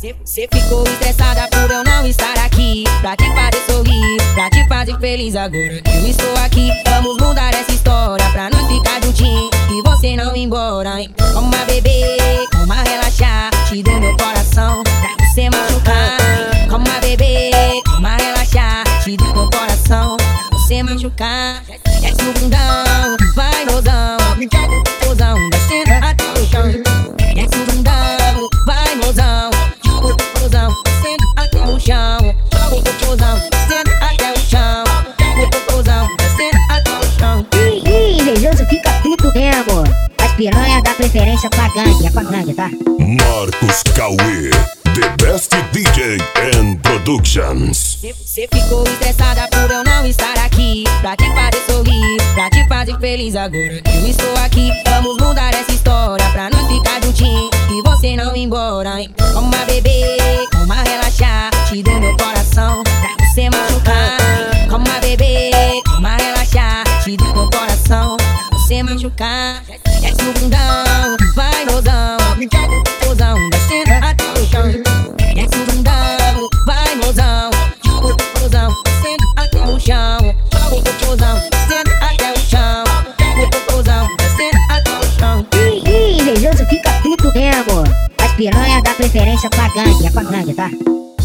Cê ficou estressada por eu não estar aqui pra te fazer sorrir, pra te fazer feliz. Agora eu estou aqui, vamos mudar essa história pra nós ficar juntinho e você não ir embora, hein? Coma beber, coma relaxar, te dou meu coração pra você machucar. Coma beber, coma relaxar, te dou meu coração pra você machucar. Desce no bundão, vai mozão, mozão, descendo até o chão. Desce no bundão, vai mozão, mozão, descendo até o chão. Mozão, descendo até o chão. Mozão, descendo até o chão. Ih, invejoso fica puto mesmo. As piranha dá preferência pra gangue, é pra gangue, tá? Marcos Cauê, the best DJ and productions. Cê ficou estressada por eu não estar aqui pra te fazer sorrir, pra te fazer feliz. Agora eu estou aqui, vamos mudar essa história pra nós ficar juntinho e você não ir embora, hein? Coma beber, coma relaxar, te dou meu coração pra você machucar. Coma beber, coma relaxar, te dou meu coração pra você machucar. Desce no bundão, vai mozão, mozão, descendo até o chão. Desce no bundão, vai mozão, mozão, descendo até o chão. Mozão, descendo até o chão. Mozão, descendo até o chão. Ih, invejoso fica puto mesmo. As piranha dá preferência pra gangue, é pra gangue, tá?